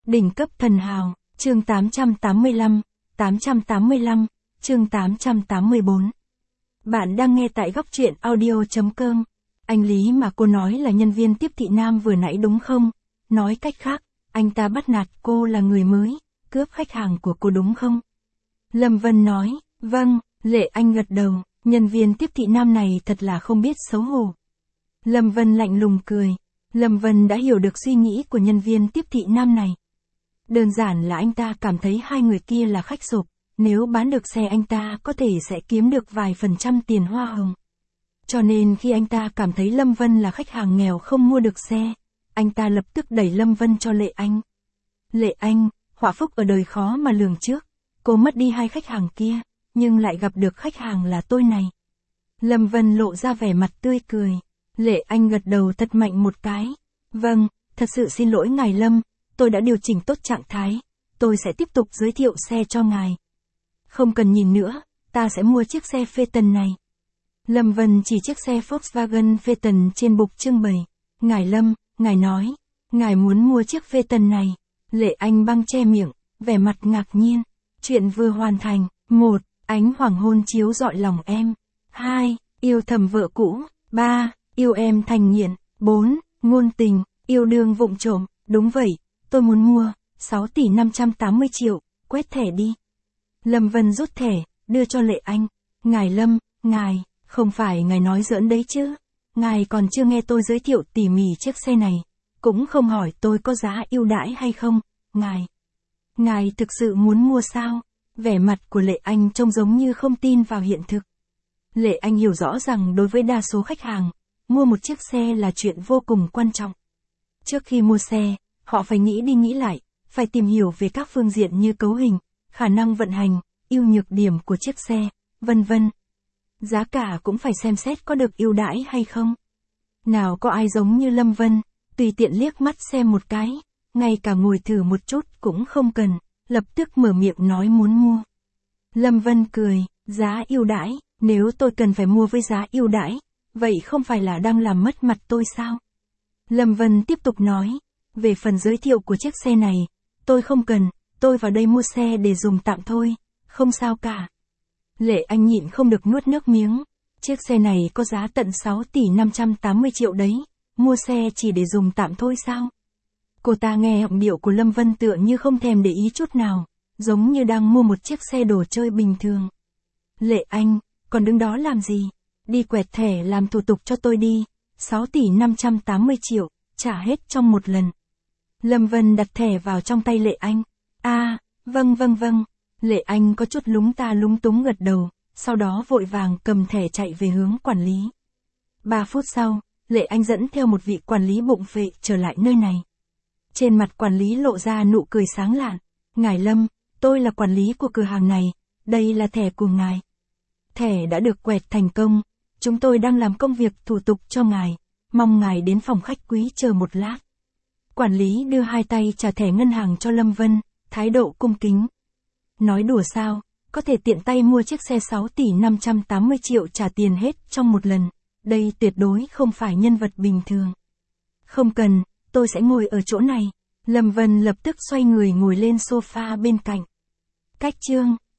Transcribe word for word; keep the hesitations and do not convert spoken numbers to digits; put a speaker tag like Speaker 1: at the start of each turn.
Speaker 1: Đỉnh cấp thần hào, chương tám trăm tám mươi lăm, tám trăm tám mươi lăm, chương tám trăm tám mươi bốn. Bạn đang nghe tại góc truyện audio chấm com. Anh Lý mà cô nói là nhân viên tiếp thị nam vừa nãy đúng không? Nói cách khác, anh ta bắt nạt cô là người mới, cướp khách hàng của cô đúng không? Lâm Vân nói, vâng. Lệ Anh gật đầu, nhân viên tiếp thị nam này thật là không biết xấu hổ. Lâm Vân lạnh lùng cười. Lâm Vân đã hiểu được suy nghĩ của nhân viên tiếp thị nam này. Đơn giản là anh ta cảm thấy hai người kia là khách sộp, nếu bán được xe anh ta có thể sẽ kiếm được vài phần trăm tiền hoa hồng. Cho nên khi anh ta cảm thấy Lâm Vân là khách hàng nghèo không mua được xe, anh ta lập tức đẩy Lâm Vân cho Lệ Anh. Lệ Anh, họa phúc ở đời khó mà lường trước, cô mất đi hai khách hàng kia, nhưng lại gặp được khách hàng là tôi này. Lâm Vân lộ ra vẻ mặt tươi cười. Lệ Anh gật đầu thật mạnh một cái. Vâng, thật sự xin lỗi ngài Lâm, tôi đã điều chỉnh tốt trạng thái, tôi sẽ tiếp tục giới thiệu xe cho ngài. Không cần nhìn nữa, ta sẽ mua chiếc xe Phaeton này. Lâm Vân chỉ chiếc xe Volkswagen Phaeton trên bục trưng bày. Ngài Lâm, ngài nói, ngài muốn mua chiếc Phaeton này. Lệ Anh băng che miệng, vẻ mặt ngạc nhiên. Chuyện vừa hoàn thành. Một, ánh hoàng hôn chiếu rọi lòng em. Hai, yêu thầm vợ cũ. Ba, yêu em thành nghiện. Bốn, ngôn tình, yêu đương vụng trộm. Đúng vậy, tôi muốn mua. sáu tỷ năm trăm tám mươi triệu, quét thẻ đi. Lâm Vân rút thẻ, đưa cho Lệ Anh. Ngài Lâm, ngài, không phải ngài nói giỡn đấy chứ. Ngài còn chưa nghe tôi giới thiệu tỉ mỉ chiếc xe này, cũng không hỏi tôi có giá ưu đãi hay không. Ngài, ngài thực sự muốn mua sao? Vẻ mặt của Lệ Anh trông giống như không tin vào hiện thực. Lệ Anh hiểu rõ rằng đối với đa số khách hàng, mua một chiếc xe là chuyện vô cùng quan trọng. Trước khi mua xe, họ phải nghĩ đi nghĩ lại, phải tìm hiểu về các phương diện như cấu hình, khả năng vận hành, ưu nhược điểm của chiếc xe, vân vân. Giá cả cũng phải xem xét có được ưu đãi hay không. Nào có ai giống như Lâm Vân, tùy tiện liếc mắt xem một cái, ngay cả ngồi thử một chút cũng không cần, lập tức mở miệng nói muốn mua. Lâm Vân cười, giá ưu đãi, nếu tôi cần phải mua với giá ưu đãi, vậy không phải là đang làm mất mặt tôi sao? Lâm Vân tiếp tục nói, về phần giới thiệu của chiếc xe này, tôi không cần, tôi vào đây mua xe để dùng tạm thôi, không sao cả. Lệ Anh nhịn không được nuốt nước miếng, chiếc xe này có giá tận sáu tỷ năm trăm tám mươi triệu đấy, mua xe chỉ để dùng tạm thôi sao? Cô ta nghe giọng điệu của Lâm Vân tựa như không thèm để ý chút nào, giống như đang mua một chiếc xe đồ chơi bình thường. Lệ Anh, còn đứng đó làm gì? Đi quẹt thẻ làm thủ tục cho tôi đi, sáu tỷ năm trăm tám mươi triệu, trả hết trong một lần. Lâm Vân đặt thẻ vào trong tay Lệ Anh. À, vâng vâng vâng. Lệ Anh có chút lúng ta lúng túng gật đầu, sau đó vội vàng cầm thẻ chạy về hướng quản lý. Ba phút sau, Lệ Anh dẫn theo một vị quản lý bụng phệ trở lại nơi này. Trên mặt quản lý lộ ra nụ cười sáng lạn. Ngài Lâm, tôi là quản lý của cửa hàng này, đây là thẻ của ngài. Thẻ đã được quẹt thành công, chúng tôi đang làm công việc thủ tục cho ngài, mong ngài đến phòng khách quý chờ một lát. Quản lý đưa hai tay trả thẻ ngân hàng cho Lâm Vân, thái độ cung kính. Nói đùa sao, có thể tiện tay mua chiếc xe sáu tỷ năm trăm tám mươi triệu trả tiền hết trong một lần, đây tuyệt đối không phải nhân vật bình thường. Không cần, tôi sẽ ngồi ở chỗ này. Lâm Vân lập tức xoay người ngồi lên sofa bên cạnh. Cách chương